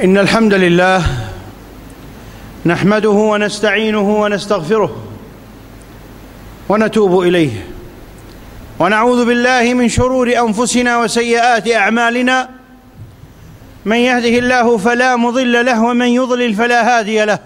إن الحمد لله نحمده ونستعينه ونستغفره ونتوب إليه، ونعوذ بالله من شرور أنفسنا وسيئات أعمالنا. من يهده الله فلا مضل له ومن يضلل فلا هادي له،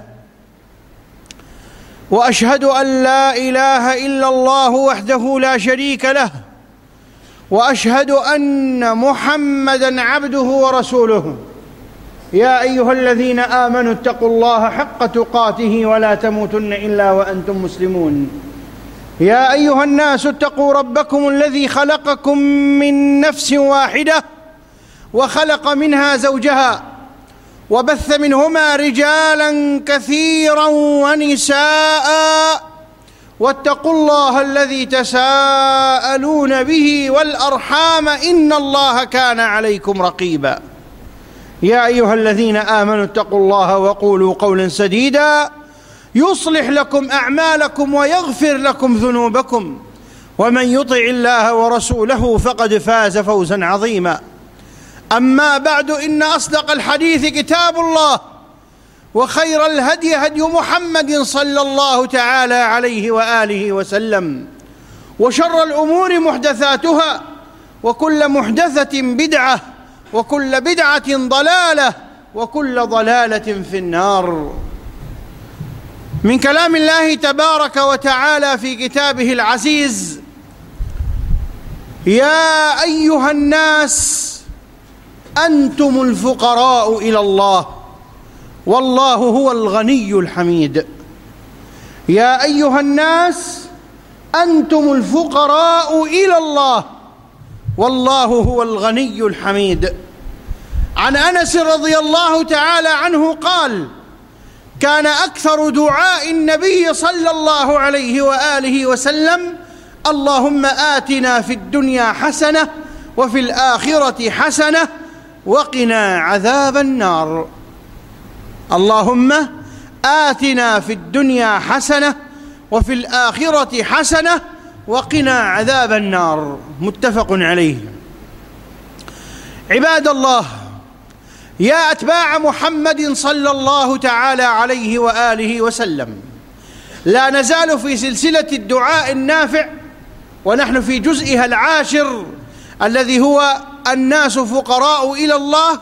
وأشهد أن لا إله إلا الله وحده لا شريك له، وأشهد أن محمدًا عبده ورسوله. يا أيها الذين آمنوا اتقوا الله حق تقاته ولا تموتن إلا وأنتم مسلمون. يا أيها الناس اتقوا ربكم الذي خلقكم من نفس واحدة وخلق منها زوجها وبث منهما رجالا كثيرا ونساء، واتقوا الله الذي تساءلون به والأرحام إن الله كان عليكم رقيبا. يا أيها الذين آمنوا اتقوا الله وقولوا قولا سديدا يصلح لكم أعمالكم ويغفر لكم ذنوبكم، ومن يطع الله ورسوله فقد فاز فوزا عظيما. أما بعد، إن أصدق الحديث كتاب الله، وخير الهدي هدي محمد صلى الله تعالى عليه وآله وسلم، وشر الأمور محدثاتها، وكل محدثة بدعة، وكل بدعة ضلالة، وكل ضلالة في النار. من كلام الله تبارك وتعالى في كتابه العزيز: يا أيها الناس أنتم الفقراء إلى الله والله هو الغني الحميد. يا أيها الناس أنتم الفقراء إلى الله والله هو الغني الحميد. عن أنس رضي الله تعالى عنه قال: كان أكثر دعاء النبي صلى الله عليه وآله وسلم: اللهم آتنا في الدنيا حسنة وفي الآخرة حسنة وقنا عذاب النار. اللهم آتنا في الدنيا حسنة وفي الآخرة حسنة وقنا عذاب النار. متفق عليه. عباد الله، يا أتباع محمد صلى الله تعالى عليه وآله وسلم، لا نزال في سلسلة الدعاء النافع، ونحن في جزئها العاشر الذي هو الناس فقراء إلى الله.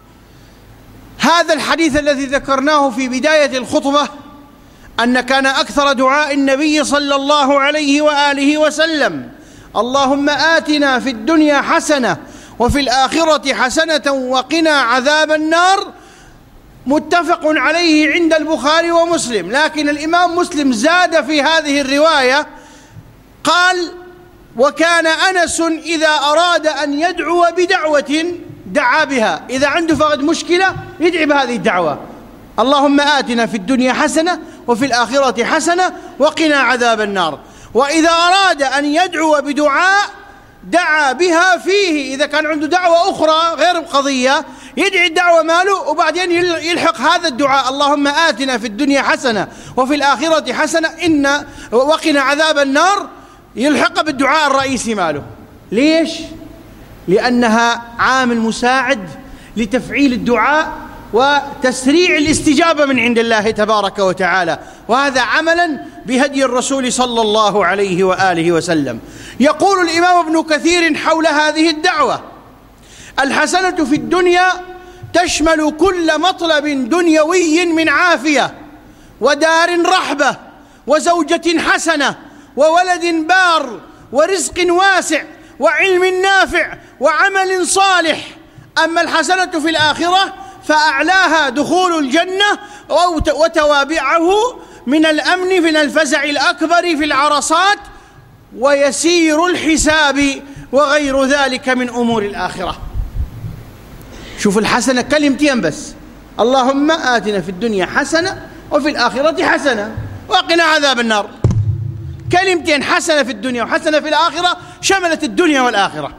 هذا الحديث الذي ذكرناه في بداية الخطبة أن كان أكثر دعاء النبي صلى الله عليه وآله وسلم: اللهم آتنا في الدنيا حسنة وفي الآخرة حسنة وقنا عذاب النار، متفق عليه عند البخاري ومسلم. لكن الإمام مسلم زاد في هذه الرواية، قال: وكان أنس إذا أراد أن يدعو بدعوة دعا بها. إذا عنده فقد مشكلة يدعي بهذه الدعوة: اللهم آتنا في الدنيا حسنة وفي الآخرة حسنة وقنا عذاب النار. وإذا أراد أن يدعو بدعاء دعا بها فيه. إذا كان عنده دعوة أخرى غير قضية يدعي الدعوة ماله، وبعدين يلحق هذا الدعاء: اللهم آتنا في الدنيا حسنة وفي الآخرة حسنة وقنا عذاب النار، يلحق بالدعاء الرئيسي ماله. ليش؟ لأنها عامل مساعد لتفعيل الدعاء وتسريع الاستجابة من عند الله تبارك وتعالى، وهذا عملا بهدي الرسول صلى الله عليه وآله وسلم. يقول الإمام ابن كثير حول هذه الدعوة: الحسنة في الدنيا تشمل كل مطلب دنيوي من عافية ودار رحبة وزوجة حسنة وولد بار ورزق واسع وعلم نافع وعمل صالح. أما الحسنة في الآخرة فأعلاها دخول الجنة وتوابعه من الأمن من الفزع الأكبر في العرصات ويسير الحساب وغير ذلك من أمور الآخرة. شوف الحسنة كلمتين بس: اللهم آتنا في الدنيا حسنة وفي الآخرة حسنة وقنا عذاب النار. كلمتين، حسنة في الدنيا وحسنة في الآخرة، شملت الدنيا والآخرة.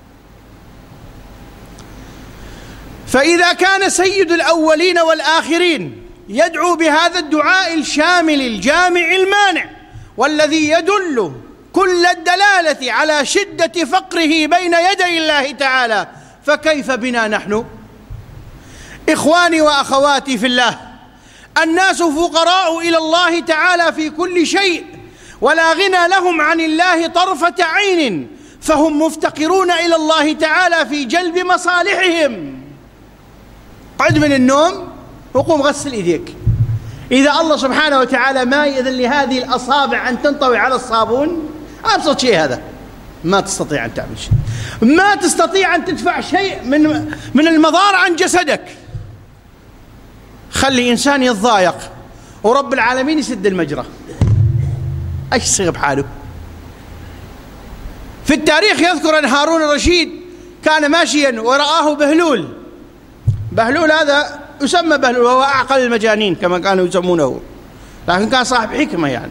فإذا كان سيد الأولين والآخرين يدعو بهذا الدعاء الشامل الجامع المانع، والذي يدل كل الدلالة على شدة فقره بين يدي الله تعالى، فكيف بنا نحن؟ إخواني وأخواتي في الله، الناس فقراء إلى الله تعالى في كل شيء، ولا غنى لهم عن الله طرفة عين، فهم مفتقرون إلى الله تعالى في جلب مصالحهم. قعد من النوم وقوم غسل إيديك. إذا الله سبحانه وتعالى ما يأذن لهذه الأصابع أن تنطوي على الصابون، أبسط شيء هذا، ما تستطيع أن تعمل شيء، ما تستطيع أن تدفع شيء من المضار عن جسدك. خلي إنسان يتضايق ورب العالمين يسد المجرى، ايش يصير بحاله؟ في التاريخ يذكر أن هارون الرشيد كان ماشيا ورآه بهلول. بهلول هذا يسمى بهلول، وهو أعقل المجانين كما كانوا يسمونه، لكن كان صاحب حكمة يعني.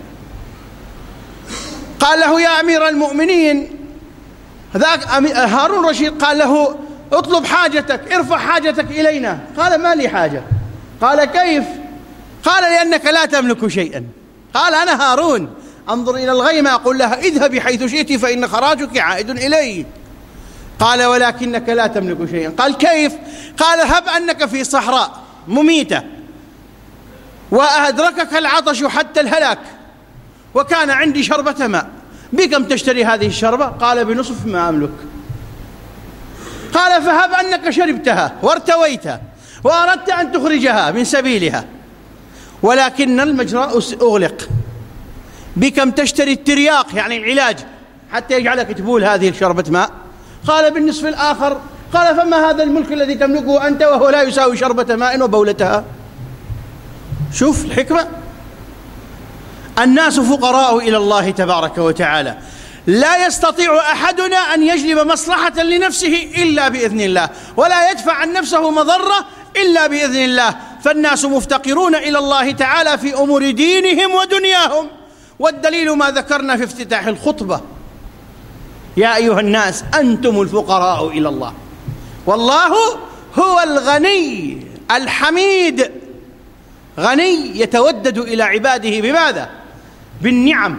قال له: يا أمير المؤمنين، ذاك هارون الرشيد قال له: اطلب حاجتك، ارفع حاجتك إلينا. قال: ما لي حاجة. قال: كيف؟ قال: لأنك لا تملك شيئا. قال: أنا هارون، أنظر إلى الغيمة أقول لها اذهبي حيث شئت فإن خراجك عائد إلي. قال: ولكنك لا تملك شيئا. قال: كيف؟ قال: هب أنك في صحراء مميتة وأدركك العطش حتى الهلاك، وكان عندي شربة ماء، بكم تشتري هذه الشربة؟ قال: بنصف ما أملك. قال: فهب أنك شربتها وارتويت وأردت أن تخرجها من سبيلها، ولكن المجرى أغلق، بكم تشتري الترياق يعني العلاج حتى يجعلك تبول هذه الشربة ماء؟ قال: بالنصف الآخر. قال: فما هذا الملك الذي تملكه أنت وهو لا يساوي شربة ماء وبولتها؟ شوف الحكمة. الناس فقراء إلى الله تبارك وتعالى، لا يستطيع أحدنا أن يجلب مصلحة لنفسه إلا بإذن الله، ولا يدفع عن نفسه مضرة إلا بإذن الله. فالناس مفتقرون إلى الله تعالى في أمور دينهم ودنياهم، والدليل ما ذكرنا في افتتاح الخطبة: يا أيها الناس أنتم الفقراء إلى الله، والله هو الغني الحميد. غني يتودد إلى عباده بماذا؟ بالنعم،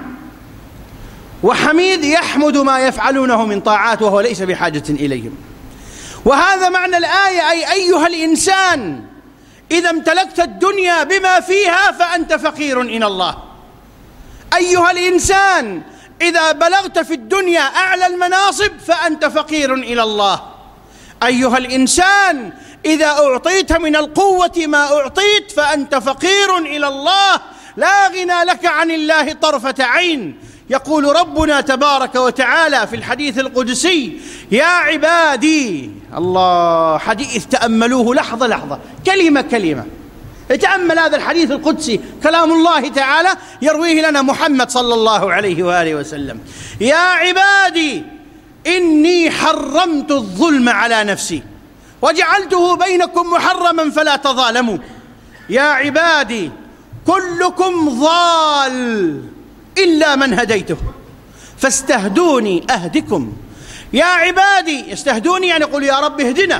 وحميد يحمد ما يفعلونه من طاعات وهو ليس بحاجة إليهم. وهذا معنى الآية: أي أيها الإنسان إذا امتلكت الدنيا بما فيها فأنت فقير إلى الله. أيها الإنسان إذا بلغت في الدنيا أعلى المناصب فأنت فقير إلى الله. أيها الإنسان إذا أعطيت من القوة ما أعطيت فأنت فقير إلى الله، لا غنى لك عن الله طرفة عين. يقول ربنا تبارك وتعالى في الحديث القدسي: يا عبادي، الله حديث تأملوه لحظة لحظة، كلمة كلمة، اتأمل هذا الحديث القدسي، كلام الله تعالى يرويه لنا محمد صلى الله عليه وآله وسلم: يا عبادي إني حرمت الظلم على نفسي وجعلته بينكم محرما فلا تظالموا. يا عبادي كلكم ضال إلا من هديته فاستهدوني أهدكم. يا عبادي، يستهدوني يعني يقول يا رب اهدنا.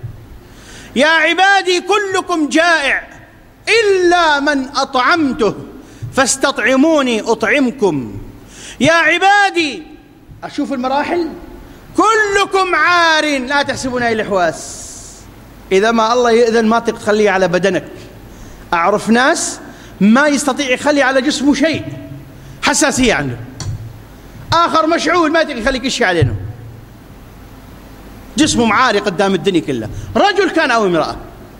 يا عبادي كلكم جائع إلا من أطعمته فاستطعموني أطعمكم. يا عبادي، أشوف المراحل، كلكم عار لا تحسبون أي الحواس. إذا ما الله يأذن ما تخليه على بدنك. أعرف ناس ما يستطيع يخلي على جسمه شيء، حساسية عنده. آخر مشعول ما يقدر يخليك يشي علينا، جسمه معاري قدام الدنيا كلها، رجل كان أو امرأة.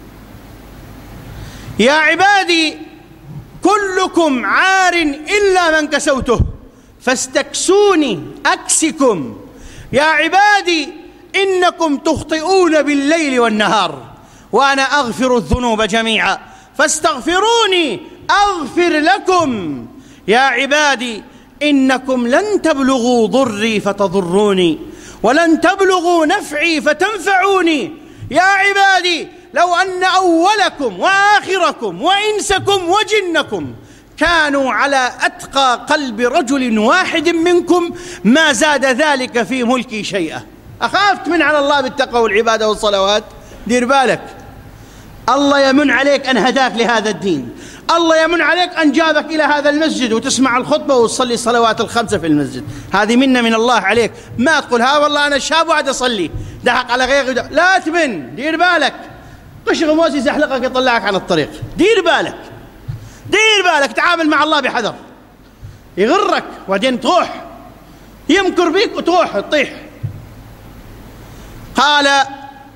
يا عبادي كلكم عار إلا من كسوته فاستكسوني أكسكم. يا عبادي إنكم تخطئون بالليل والنهار وأنا أغفر الذنوب جميعا فاستغفروني أغفر لكم. يا عبادي إنكم لن تبلغوا ضري فتضروني ولن تبلغوا نفعي فتنفعوني. يا عبادي لو أن أولكم وآخركم وإنسكم وجنكم كانوا على أتقى قلب رجل واحد منكم ما زاد ذلك في ملكي شيئا. أخافت من على الله بالتقوى والعبادة والصلوات؟ دير بالك، الله يمن عليك أن هداك لهذا الدين، الله يمن عليك أن جابك إلى هذا المسجد وتسمع الخطبة وتصلي الصلوات الخمسة في المسجد. هذه منة من الله عليك. ما تقول ها والله أنا شاب وعد أصلي، دحق على غيري، لا تمن، دير بالك. قش غموس يزحلقك يطلعك عن الطريق. دير بالك، دير بالك، تعامل مع الله بحذر، يغرك وبعدين تروح، يمكر بيك وتروح تطيح. قال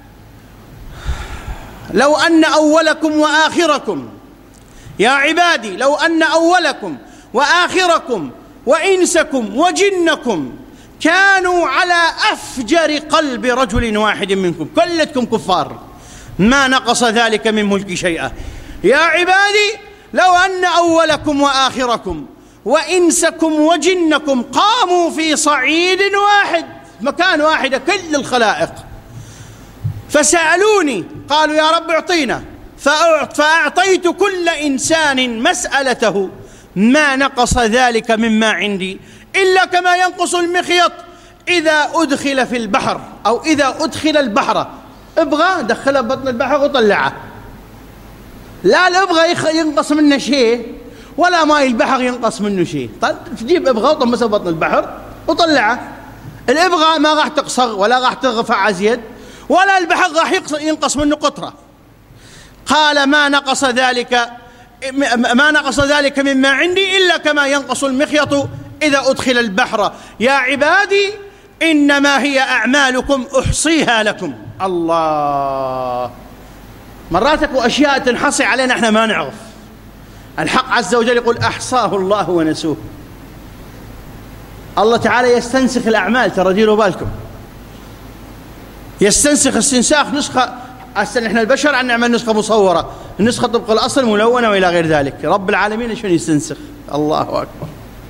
لو أن أولكم وآخركم، يا عبادي لو أن أولكم وآخركم وإنسكم وجنكم كانوا على أفجر قلب رجل واحد منكم، كلتكم كفار، ما نقص ذلك من ملك شيئا. يا عبادي لو أن أولكم وآخركم وإنسكم وجنكم قاموا في صعيد واحد، مكان واحد، كل الخلائق، فسألوني قالوا يا رب اعطينا، فأعطيت كل إنسان مسألته، ما نقص ذلك مما عندي إلا كما ينقص المخيط إذا أدخل في البحر، أو إذا أدخل البحر، ابغى دخله بطن البحر وطلعه، لا الابغى ينقص منه شيء ولا ماء البحر ينقص منه شيء. تجيب ابغى وطمسه بطن البحر وطلعه، الابغى ما راح تقصر ولا راح ترفع أزيد، ولا البحر راح ينقص منه قطرة. قال ما نقص ذلك مما عندي إلا كما ينقص المخيط إذا أدخل البحر. يا عبادي إنما هي أعمالكم أحصيها لكم. الله، مراتك وأشياء تنحصي علينا احنا ما نعرف. الحق عز وجل يقول أحصاه الله ونسوه. الله تعالى يستنسخ الأعمال، ترى ديروا بالكم، يستنسخ استنساخ نسخة. احنا البشر عن نعمل نسخة مصورة، النسخة طبق الأصل ملونة وإلى غير ذلك. رب العالمين شنو يستنسخ؟ الله أكبر،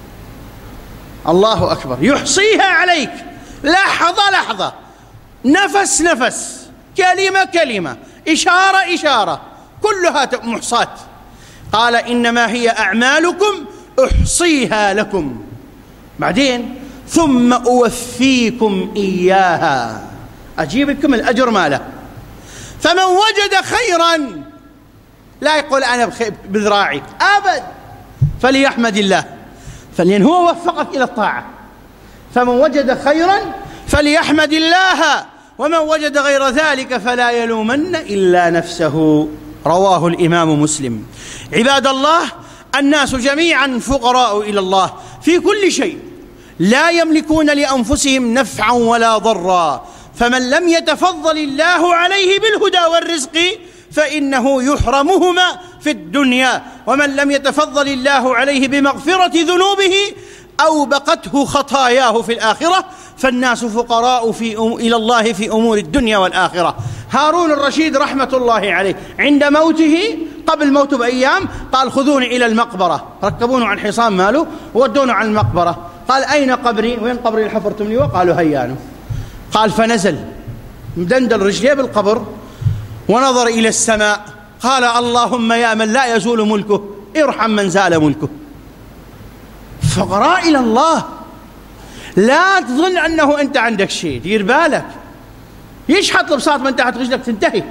الله أكبر، يحصيها عليك لحظة لحظة، نفس نفس، كلمة كلمة، إشارة إشارة، كلها محصاة. قال إنما هي أعمالكم أحصيها لكم، بعدين ثم أوفيكم إياها، أجيب لكم الأجر ماله. فمن وجد خيرا لا يقول أنا بذراعي أبد، فليحمد الله، فلأن هو وفقك إلى الطاعة. فمن وجد خيرا فليحمد الله، ومن وجد غير ذلك فلا يلومن إلا نفسه. رواه الإمام مسلم. عباد الله، الناس جميعا فقراء إلى الله في كل شيء، لا يملكون لأنفسهم نفعا ولا ضرا، فمن لم يتفضل الله عليه بالهدى والرزق فإنه يحرمهما في الدنيا، ومن لم يتفضل الله عليه بمغفرة ذنوبه أوبقته خطاياه في الآخرة، فالناس فقراء إلى الله في أمور الدنيا والآخرة. هارون الرشيد رحمة الله عليه عند موته قبل موته بأيام قال خذوني إلى المقبرة، ركبونه عن حصان ماله وودونه عن المقبرة. قال أين قبري؟ وين قبري اللي حفرتم لي؟ وقالوا هيانه. قال فنزل مدندل رجليه بالقبر ونظر إلى السماء، قال اللهم يا من لا يزول ملكه ارحم من زال ملكه. فقراء إلى الله، لا تظن أنه أنت عندك شيء، دير بالك، يشحط البساط من تحت رجلك تنتهي.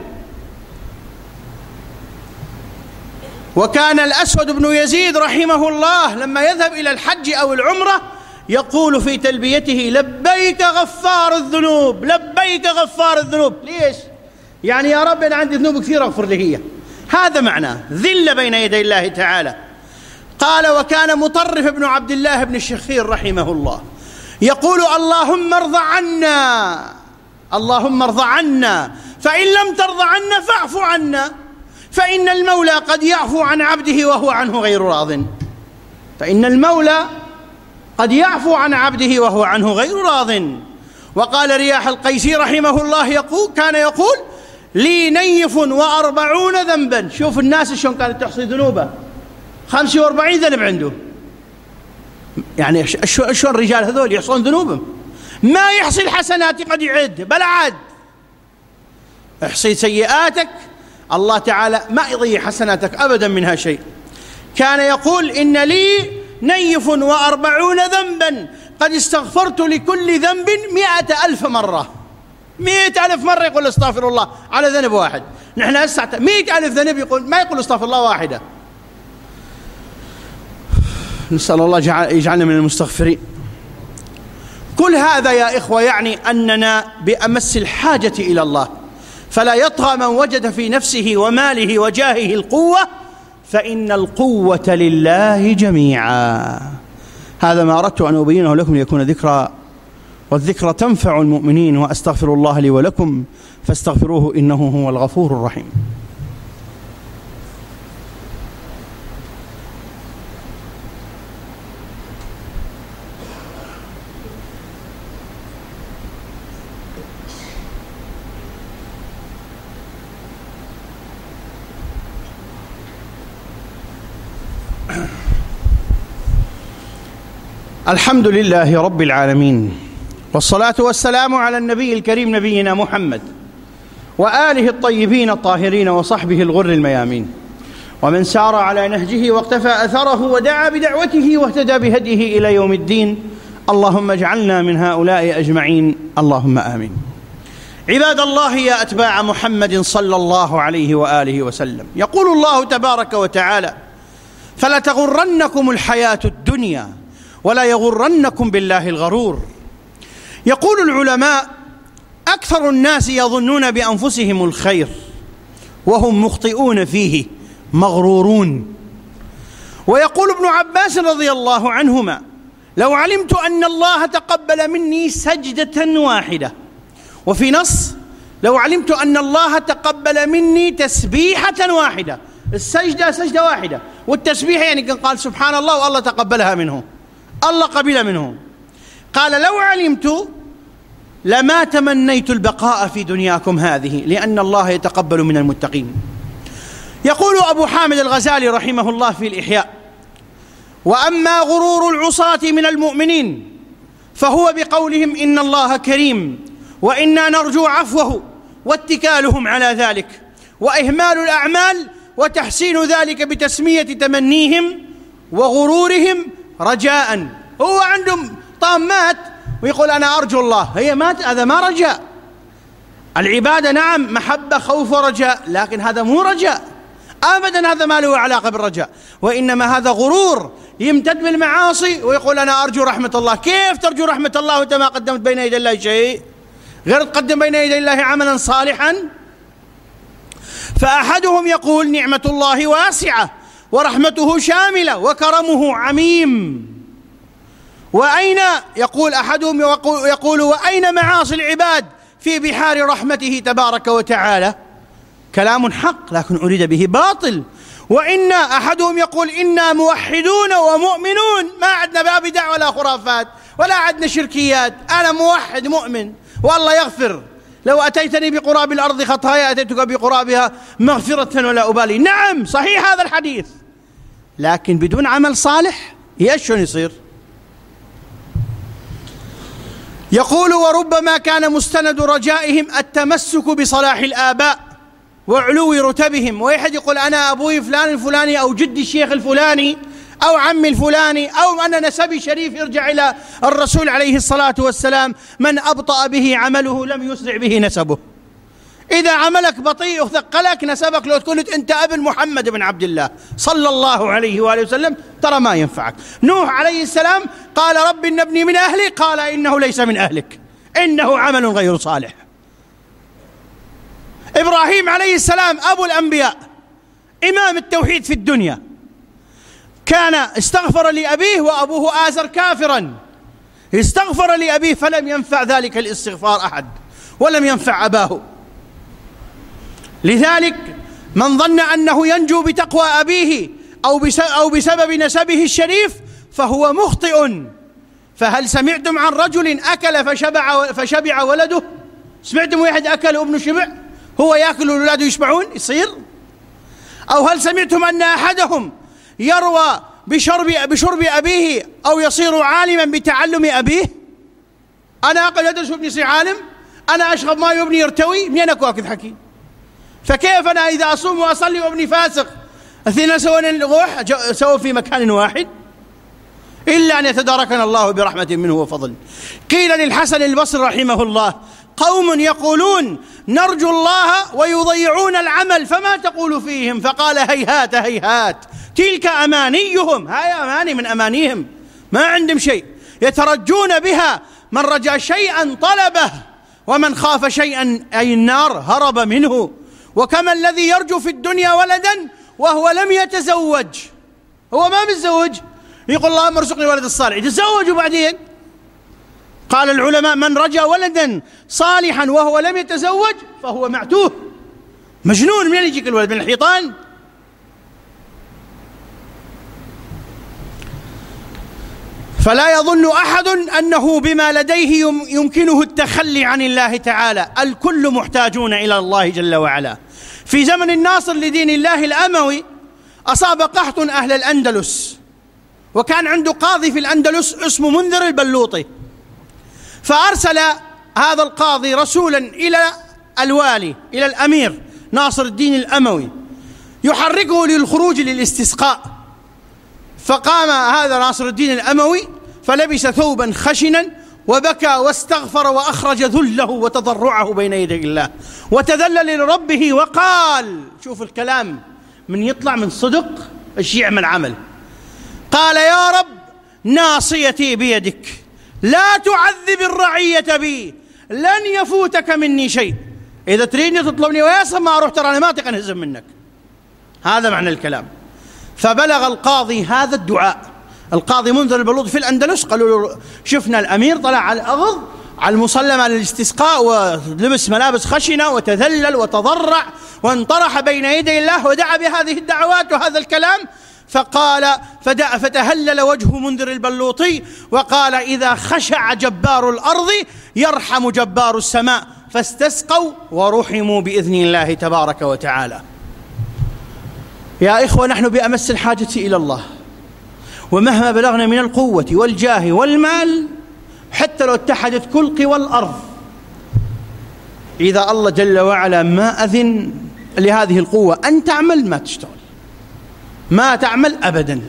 وكان الأسود بن يزيد رحمه الله لما يذهب إلى الحج أو العمرة يقول في تلبيته لبيك غفار الذنوب، لبيك غفار الذنوب. ليش؟ يعني يا رب أنا عندي ذنوب كثيرة اغفر لي هي، هذا معناه ذل بين يدي الله تعالى. قال وكان مطرف بن عبد الله بن الشخير رحمه الله يقول اللهم ارض عنا، اللهم ارض عنا، فإن لم ترض عنا فاعف عنا، فإن المولى قد يعفو عن عبده وهو عنه غير راض. فإن المولى قد يعفو عن عبده وهو عنه غير راض. وقال رياح القيسي رحمه الله كان يقول لي نيف 40 ذنبا. شوف الناس شلون كانت تحصي ذنوبه، 45 ذنب عنده. يعني شلون الرجال هذول يحصون ذنوبهم؟ ما يحصي الحسنات قد يعد، بل عاد احصي سيئاتك، الله تعالى ما يضيع حسناتك أبدا منها شيء. كان يقول إن لي نيف 40 ذنبا قد استغفرت لكل ذنب 100,000 مرة. 100,000 مرة يقول استغفر الله على ذنب واحد. نحن هسه 100,000 ذنب يقول ما يقول استغفر الله واحدة. نسأل الله يجعلنا من المستغفرين. كل هذا يا إخوة يعني أننا بأمس الحاجة إلى الله، فلا يطغى من وجد في نفسه وماله وجاهه القوة، فإن القوة لله جميعا. هذا ما أردت أن أبينه لكم ليكون ذكرى، والذكرى تنفع المؤمنين. وأستغفر الله لي ولكم فاستغفروه إنه هو الغفور الرحيم. الحمد لله رب العالمين، والصلاة والسلام على النبي الكريم نبينا محمد وآله الطيبين الطاهرين وصحبه الغر الميامين، ومن سار على نهجه واقتفى أثره ودعا بدعوته واهتدى بهديه إلى يوم الدين. اللهم اجعلنا من هؤلاء أجمعين، اللهم آمين. عباد الله، يا أتباع محمد صلى الله عليه وآله وسلم، يقول الله تبارك وتعالى: فلا تغرنكم الحياة الدنيا ولا يغرنكم بالله الغرور. يقول العلماء: أكثر الناس يظنون بأنفسهم الخير وهم مخطئون فيه مغرورون. ويقول ابن عباس رضي الله عنهما: لو علمت أن الله تقبل مني سجدة واحدة. وفي نص: لو علمت أن الله تقبل مني تسبيحة واحدة. السجدة سجدة واحدة، والتسبيح يعني كان قال سبحان الله والله تقبلها منه، الله قبل منه. قال: لو علمت لما تمنيت البقاء في دنياكم هذه، لأن الله يتقبل من المتقين. يقول أبو حامد الغزالي رحمه الله في الإحياء: وأما غرور العصاة من المؤمنين فهو بقولهم إن الله كريم وإنا نرجو عفوه، واتكالهم على ذلك، وإهمال الأعمال وتحسين ذلك بتسمية تمنيهم وغرورهم رجاء. هو عندهم طامات ويقول أنا أرجو الله، هي مات، هذا ما رجاء. العبادة نعم محبة خوف ورجاء، لكن هذا مو رجاء أبدا، هذا ما له علاقة بالرجاء، وإنما هذا غرور يمتد بالمعاصي ويقول أنا أرجو رحمة الله. كيف ترجو رحمة الله وأنت ما قدمت بين يدي الله شيء، غير تقدم بين يدي الله عملا صالحا؟ فأحدهم يقول نعمة الله واسعة ورحمته شاملة وكرمه عميم. وأين يقول أحدهم يقول وأين معاصي العباد في بحار رحمته تبارك وتعالى؟ كلام حق لكن أريد به باطل. وإن أحدهم يقول إنا موحدون ومؤمنون، ما عندنا باب بدع ولا خرافات ولا عندنا شركيات، أنا موحد مؤمن والله يغفر، لو أتيتني بقراب الأرض خطايا أتيتك بقرابها مغفرة ولا أبالي. نعم صحيح هذا الحديث، لكن بدون عمل صالح شلون يصير؟ يقول وربما كان مستند رجائهم التمسك بصلاح الآباء وعلو رتبهم. ويحد يقول أنا أبوي فلان الفلاني أو جدي الشيخ الفلاني أو عمي الفلاني أو أنا نسبي شريف يرجع إلى الرسول عليه الصلاة والسلام: من أبطأ به عمله لم يسرع به نسبه. إذا عملك بطيء وثقلك نسبك، لو تكون أنت ابن محمد بن عبد الله صلى الله عليه وآله وسلم ترى ما ينفعك. نوح عليه السلام قال رب إن ابني من أهلي، قال إنه ليس من أهلك إنه عمل غير صالح. إبراهيم عليه السلام أبو الأنبياء إمام التوحيد في الدنيا، كان استغفر لأبيه وأبوه آزر كافرا، استغفر لأبيه فلم ينفع ذلك الاستغفار أحد ولم ينفع أباه. لذلك من ظن أنه ينجو بتقوى أبيه أو بسبب نسبه الشريف فهو مخطئ. فهل سمعتم عن رجل أكل فشبع ولده؟ سمعتم واحد أكل وابنه شبع؟ هو يأكل وولاده يشبعون يصير؟ أو هل سمعتم أن أحدهم يروى بشرب أبيه أو يصير عالما بتعلم أبيه؟ أنا أقل أدرس وابني يصير عالم، أنا أشرب ماء وابني يرتوي، منين أكو أكل حكي؟ فكيف أنا إذا أصوم وأصلي وابني فاسق اثنين سووا في مكان واحد؟ إلا أن يتداركنا الله برحمة منه وفضل. قيل للحسن البصري رحمه الله: قوم يقولون نرجو الله ويضيعون العمل فما تقول فيهم؟ فقال: هيهات هيهات، تلك أمانيهم، هاي أماني من أمانيهم، ما عندهم شيء يترجون بها، من رجا شيئا طلبه ومن خاف شيئا أي النار هرب منه. وكما الذي يرجو في الدنيا ولدا وهو لم يتزوج، هو ما متزوج، يقول اللهم ارزقني ولد الصالح، يتزوج وبعدين. قال العلماء من رجا ولدا صالحا وهو لم يتزوج فهو معتوه، مجنون. من يجيك الولد؟ من الحيطان؟ فلا يظن أحد أنه بما لديه يمكنه التخلي عن الله تعالى. الكل محتاجون إلى الله جل وعلا. في زمن الناصر لدين الله الأموي أصاب قحط أهل الأندلس، وكان عنده قاضي في الأندلس اسمه منذر البلوطي، فأرسل هذا القاضي رسولا إلى الوالي، إلى الأمير ناصر الدين الأموي، يحركه للخروج للاستسقاء. فقام هذا ناصر الدين الأموي فلبس ثوبا خشنا وبكى واستغفر وأخرج ذله وتضرعه بين يدي الله وتذلل لربه وقال، شوف الكلام من يطلع من صدق ايش يعمل عمل، قال يا رب ناصيتي بيدك، لا تعذب الرعية بي، لن يفوتك مني شيء، إذا تريدني تطلبني وياسر ما أروح، ترى أنا ما أطيق أنهزم منك. هذا معنى الكلام. فبلغ القاضي هذا الدعاء، القاضي منذر البلوطي في الأندلس، قالوا له شفنا الأمير طلع على الأرض على المصلى للاستسقاء ولبس ملابس خشنة وتذلل وتضرع وانطرح بين يدي الله ودعا بهذه الدعوات وهذا الكلام. فقال فتهلل وجه منذر البلوطي وقال إذا خشع جبار الأرض يرحم جبار السماء، فاستسقوا ورحموا بإذن الله تبارك وتعالى. يا إخوة نحن بأمس الحاجة إلى الله، ومهما بلغنا من القوة والجاه والمال، حتى لو اتحدت كل قوى الأرض، إذا الله جل وعلا ما أذن لهذه القوة أن تعمل ما تشتغل، ما تعمل أبدا.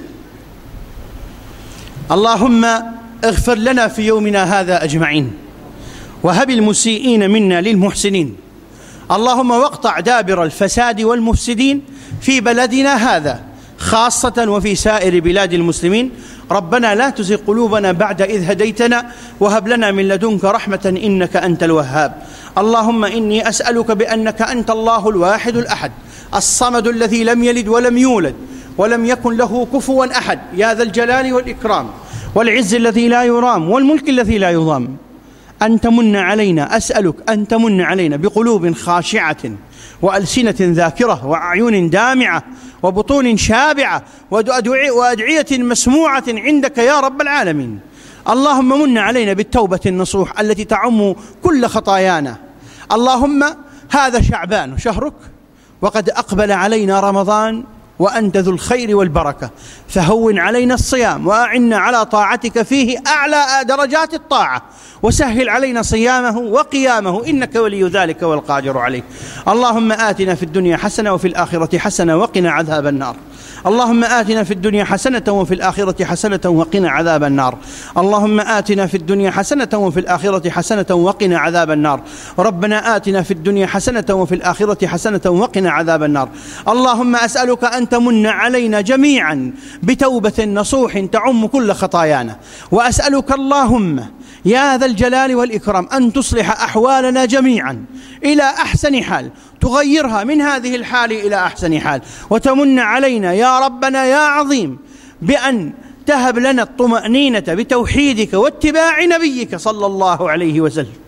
اللهم اغفر لنا في يومنا هذا أجمعين، وهب المسيئين منا للمحسنين. اللهم واقطع دابر الفساد والمفسدين في بلدنا هذا خاصة وفي سائر بلاد المسلمين. ربنا لا تزغ قلوبنا بعد إذ هديتنا وهب لنا من لدنك رحمة إنك أنت الوهاب. اللهم إني أسألك بأنك أنت الله الواحد الأحد الصمد الذي لم يلد ولم يولد ولم يكن له كفوا أحد، يا ذا الجلال والإكرام والعز الذي لا يرام والملك الذي لا يضام، أن تمن علينا، أسألك أن تمن علينا بقلوب خاشعة وألسنة ذاكرة وأعين دامعة وبطون شابعة وأدعية مسموعة عندك يا رب العالمين. اللهم من علينا بالتوبة النصوح التي تعم كل خطايانا. اللهم هذا شعبان شهرك، وقد أقبل علينا رمضان، وأنت ذو الخير والبركة، فهون علينا الصيام وأعنا على طاعتك فيه أعلى درجات الطاعة، وسهل علينا صيامه وقيامه إنك ولي ذلك والقادر عليه. اللهم آتنا في الدنيا حسنة وفي الآخرة حسنة وقنا عذاب النار. اللهم آتنا في الدنيا حسنة وفي الآخرة حسنة وقنا عذاب النار. اللهم آتنا في الدنيا حسنة وفي الآخرة حسنة وقنا عذاب النار. ربنا آتنا في الدنيا حسنة وفي الآخرة حسنة وقنا عذاب النار. اللهم أسألك أن تمن علينا جميعا بتوبة نصوح تعم كل خطايانا، وأسألك اللهم يا ذا الجلال والإكرام أن تصلح أحوالنا جميعا إلى أحسن حال، تغيرها من هذه الحال إلى أحسن حال، وتمن علينا يا ربنا يا عظيم بأن تهب لنا الطمأنينة بتوحيدك واتباع نبيك صلى الله عليه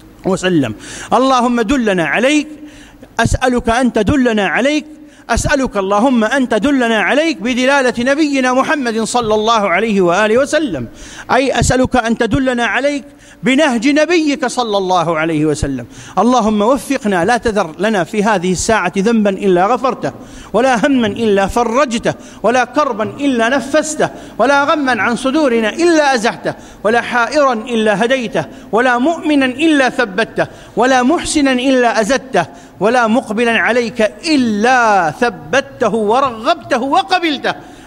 وسلم. اللهم دلنا عليك، أسألك أن تدلنا عليك، أسألك اللهم أن تدلنا عليك بدلالة نبينا محمد صلى الله عليه وآله وسلم، أي أسألك أن تدلنا عليك بنهج نبيك صلى الله عليه وسلم. اللهم وفقنا، لا تذر لنا في هذه الساعة ذنبا إلا غفرته، ولا هما إلا فرجته، ولا كربا إلا نفسته، ولا غما عن صدورنا إلا أزحته، ولا حائرا إلا هديته، ولا مؤمنا إلا ثبته، ولا محسنا إلا أزدته، ولا مقبلا عليك إلا ثبته ورغبته وقبلته.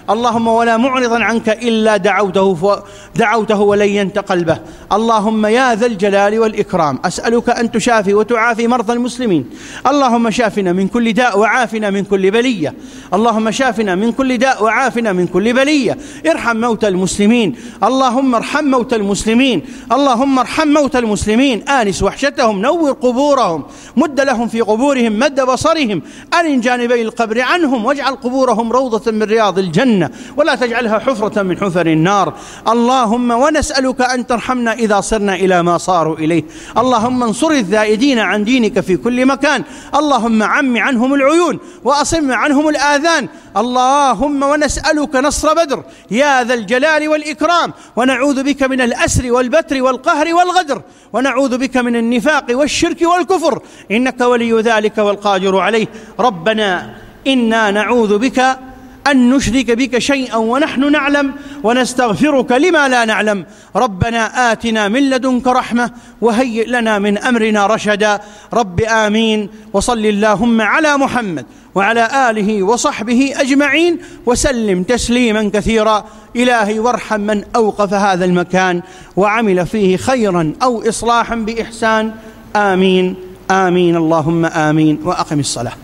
اللهم ولا معرضا عنك إلا دعوته ولينت قلبه. اللهم يا ذا الجلال والإكرام أسألك أن تشافي وتعافي مرضى المسلمين. اللهم شافنا من كل داء وعافنا من كل بلية. اللهم شافنا من كل داء وعافنا من كل بلية. ارحم موتى المسلمين، اللهم ارحم موتى المسلمين، اللهم ارحم موتى المسلمين. آنس وحشتهم، نور قبورهم، مد لهم في قبورهم مد بصرهم، أرن جانبي القبر عنهم، واجعل قبورهم روضة من رياض الجنة ولا تجعلها حفرة من حفر النار. اللهم ونسألك أن ترحمنا إذا صرنا إلى ما صاروا إليه. اللهم انصر الذائدين عن دينك في كل مكان. اللهم عم عنهم العيون وأصم عنهم الآذان. اللهم ونسألك نصر بدر يا ذا الجلال والإكرام، ونعوذ بك من الأسر والبتر والقهر والغدر، ونعوذ بك من النفاق والشرك والكفر، إنك ولي ذلك والقادر عليه. ربنا إنا نعوذ بك أن نشرك بك شيئا ونحن نعلم، ونستغفرك لما لا نعلم. ربنا آتنا من لدنك رحمة وهيئ لنا من أمرنا رشدا. رب آمين. وصل اللهم على محمد وعلى آله وصحبه أجمعين وسلم تسليما كثيرا. إلهي وارحم من أوقف هذا المكان وعمل فيه خيرا أو إصلاحا بإحسان. آمين آمين اللهم آمين. وأقم الصلاة.